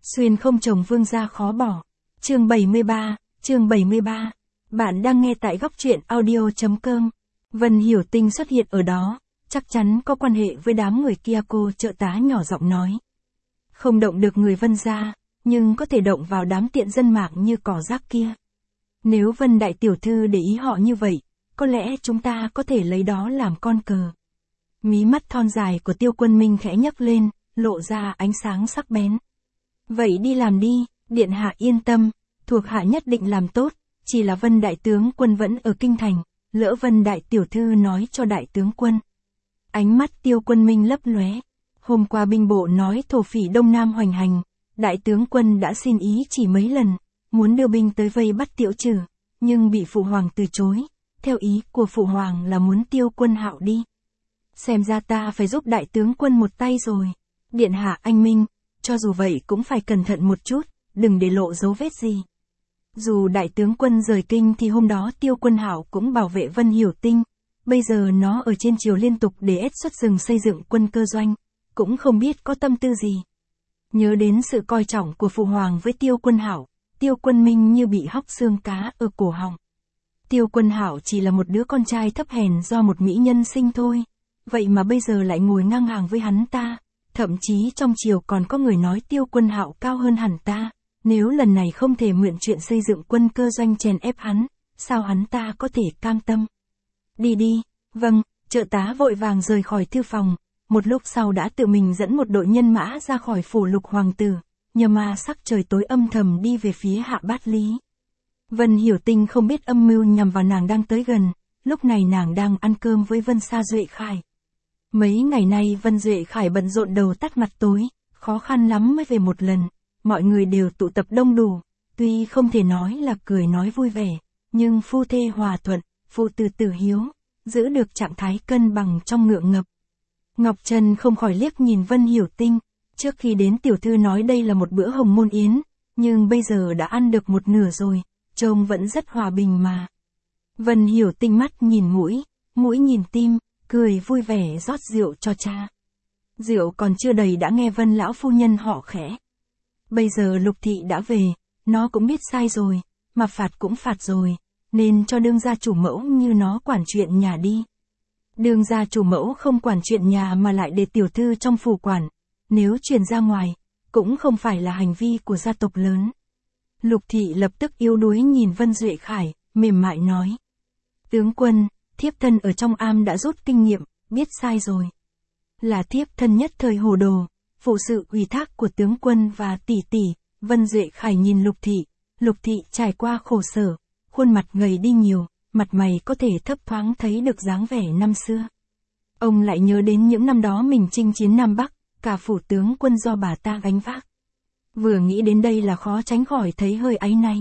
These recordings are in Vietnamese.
Xuyên không chồng vương gia khó bỏ. Chương 73. Bạn đang nghe tại góc truyện audio.com. Vân Hiểu Tinh xuất hiện ở đó, chắc chắn có quan hệ với đám người kia, cô trợ tá nhỏ giọng nói. Không động được người Vân gia, nhưng có thể động vào đám tiện dân mạng như cỏ rác kia. Nếu Vân đại tiểu thư để ý họ như vậy, có lẽ chúng ta có thể lấy đó làm con cờ. Mí mắt thon dài của Tiêu Quân Minh khẽ nhấc lên, lộ ra ánh sáng sắc bén. Vậy đi làm đi, điện hạ yên tâm, thuộc hạ nhất định làm tốt, chỉ là Vân đại tướng quân vẫn ở kinh thành, lỡ Vân đại tiểu thư nói cho đại tướng quân. Ánh mắt Tiêu Quân Minh lấp lóe. Hôm qua binh bộ nói thổ phỉ Đông Nam hoành hành, đại tướng quân đã xin ý chỉ mấy lần, muốn đưa binh tới vây bắt Tiểu Trừ, nhưng bị phụ hoàng từ chối. Theo ý của phụ hoàng là muốn Tiêu Quân Hạo đi. Xem ra ta phải giúp đại tướng quân một tay rồi. Điện hạ anh minh, cho dù vậy cũng phải cẩn thận một chút, đừng để lộ dấu vết gì. Dù đại tướng quân rời kinh thì hôm đó Tiêu Quân Hạo cũng bảo vệ Vân Hiểu Tinh, bây giờ nó ở trên triều liên tục để ép xuất rừng xây dựng quân cơ doanh, cũng không biết có tâm tư gì. Nhớ đến sự coi trọng của phụ hoàng với Tiêu Quân Hạo, Tiêu Quân Minh như bị hóc xương cá ở cổ họng. Tiêu Quân Hạo chỉ là một đứa con trai thấp hèn do một mỹ nhân sinh thôi, vậy mà bây giờ lại ngồi ngang hàng với hắn ta, thậm chí trong triều còn có người nói Tiêu Quân Hạo cao hơn hẳn ta, nếu lần này không thể mượn chuyện xây dựng quân cơ doanh chèn ép hắn, sao hắn ta có thể cam tâm. Đi đi, vâng, trợ tá vội vàng rời khỏi thư phòng, một lúc sau đã tự mình dẫn một đội nhân mã ra khỏi phủ Lục hoàng tử, nhờ ma sắc trời tối âm thầm đi về phía Hạ Bát Lý. Vân Hiểu Tinh không biết âm mưu nhằm vào nàng đang tới gần, lúc này nàng đang ăn cơm với Vân Sa Duệ Khải. Mấy ngày nay Vân Duệ Khải bận rộn đầu tắt mặt tối, khó khăn lắm mới về một lần, mọi người đều tụ tập đông đủ, tuy không thể nói là cười nói vui vẻ, nhưng phu thê hòa thuận, phụ tử tử hiếu, giữ được trạng thái cân bằng trong ngượng ngập. Ngọc Trân không khỏi liếc nhìn Vân Hiểu Tinh, trước khi đến tiểu thư nói đây là một bữa hồng môn yến, nhưng bây giờ đã ăn được một nửa rồi, trông vẫn rất hòa bình mà. Vân Hiểu Tinh mắt nhìn mũi, mũi nhìn tim, cười vui vẻ rót rượu cho cha. Rượu còn chưa đầy đã nghe Vân lão phu nhân họ khẽ. Bây giờ Lục thị đã về, nó cũng biết sai rồi, mà phạt cũng phạt rồi, nên cho đương gia chủ mẫu như nó quản chuyện nhà đi. Đương gia chủ mẫu không quản chuyện nhà mà lại để tiểu thư trong phủ quản, nếu truyền ra ngoài, cũng không phải là hành vi của gia tộc lớn. Lục thị lập tức yếu đuối nhìn Vân Duệ Khải, mềm mại nói. Tướng quân, thiếp thân ở trong am đã rút kinh nghiệm, biết sai rồi. Là thiếp thân nhất thời hồ đồ, phụ sự ủy thác của tướng quân và tỷ tỷ. Vân Duệ Khải nhìn Lục thị trải qua khổ sở, khuôn mặt gầy đi nhiều, mặt mày có thể thấp thoáng thấy được dáng vẻ năm xưa. Ông lại nhớ đến những năm đó mình chinh chiến Nam Bắc, cả phủ tướng quân do bà ta gánh vác. Vừa nghĩ đến đây là khó tránh khỏi thấy hơi áy náy.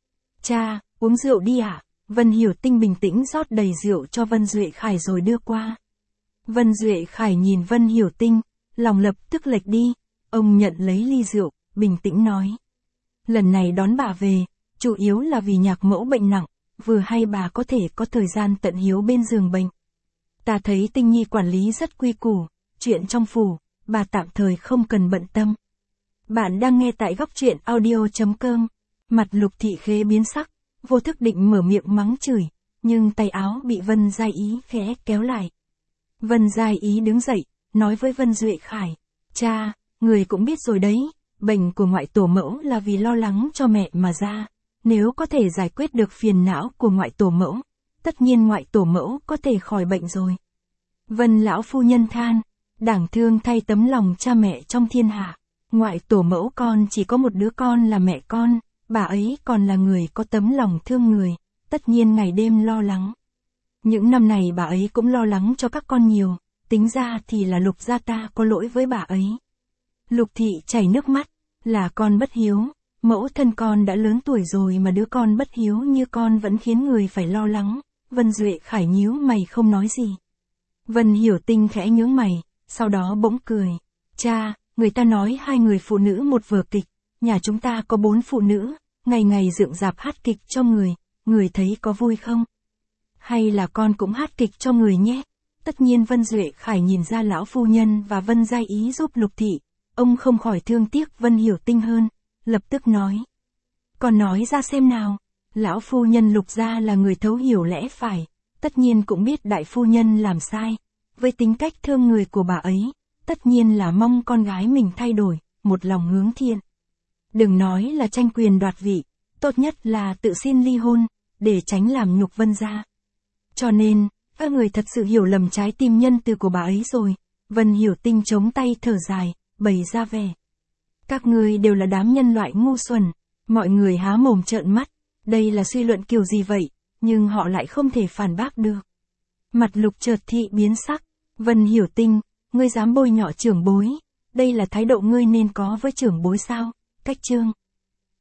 Cha, uống rượu đi ạ. Vân Hiểu Tinh bình tĩnh rót đầy rượu cho Vân Duệ Khải rồi đưa qua. Vân Duệ Khải nhìn Vân Hiểu Tinh, lòng lập tức lệch đi, ông nhận lấy ly rượu, bình tĩnh nói. Lần này đón bà về, chủ yếu là vì nhạc mẫu bệnh nặng, vừa hay bà có thể có thời gian tận hiếu bên giường bệnh. Ta thấy Tinh Nhi quản lý rất quy củ, chuyện trong phủ, bà tạm thời không cần bận tâm. Bạn đang nghe tại góc truyện audio.com, mặt Lục thị khế biến sắc, vô thức định mở miệng mắng chửi, nhưng tay áo bị Vân Giai Ý khẽ kéo lại. Vân Giai Ý đứng dậy, nói với Vân Duệ Khải, cha, người cũng biết rồi đấy, bệnh của ngoại tổ mẫu là vì lo lắng cho mẹ mà ra, nếu có thể giải quyết được phiền não của ngoại tổ mẫu, tất nhiên ngoại tổ mẫu có thể khỏi bệnh rồi. Vân lão phu nhân than, đáng thương thay tấm lòng cha mẹ trong thiên hạ, ngoại tổ mẫu con chỉ có một đứa con là mẹ con, bà ấy còn là người có tấm lòng thương người, tất nhiên ngày đêm lo lắng. Những năm này bà ấy cũng lo lắng cho các con nhiều, tính ra thì là Lục gia ta có lỗi với bà ấy. Lục thị chảy nước mắt, là con bất hiếu, mẫu thân con đã lớn tuổi rồi mà đứa con bất hiếu như con vẫn khiến người phải lo lắng. Vân Duệ Khải nhíu mày không nói gì. Vân Hiểu Tinh khẽ nhướng mày, sau đó bỗng cười. Cha, người ta nói hai người phụ nữ một vở kịch, nhà chúng ta có 4 phụ nữ, ngày ngày dựng dạp hát kịch cho người thấy có vui không? Hay là con cũng hát kịch cho người nhé? Tất nhiên Vân Duệ Khải nhìn ra lão phu nhân và Vân Giai Ý giúp Lục thị, ông không khỏi thương tiếc Vân Hiểu Tinh hơn, lập tức nói. Còn nói ra xem nào, lão phu nhân Lục gia là người thấu hiểu lẽ phải, tất nhiên cũng biết đại phu nhân làm sai. Với tính cách thương người của bà ấy, tất nhiên là mong con gái mình thay đổi, một lòng hướng thiện. Đừng nói là tranh quyền đoạt vị, tốt nhất là tự xin ly hôn, để tránh làm nhục Vân gia. Cho nên, các người thật sự hiểu lầm trái tim nhân từ của bà ấy rồi. Vân Hiểu Tinh chống tay thở dài, bày ra vẻ. Các ngươi đều là đám nhân loại ngu xuẩn. Mọi người há mồm trợn mắt. Đây là suy luận kiểu gì vậy? Nhưng họ lại không thể phản bác được. Mặt Lục Chợt Thị biến sắc. Vân Hiểu Tinh, ngươi dám bôi nhọ trưởng bối. Đây là thái độ ngươi nên có với trưởng bối sao? Cách chương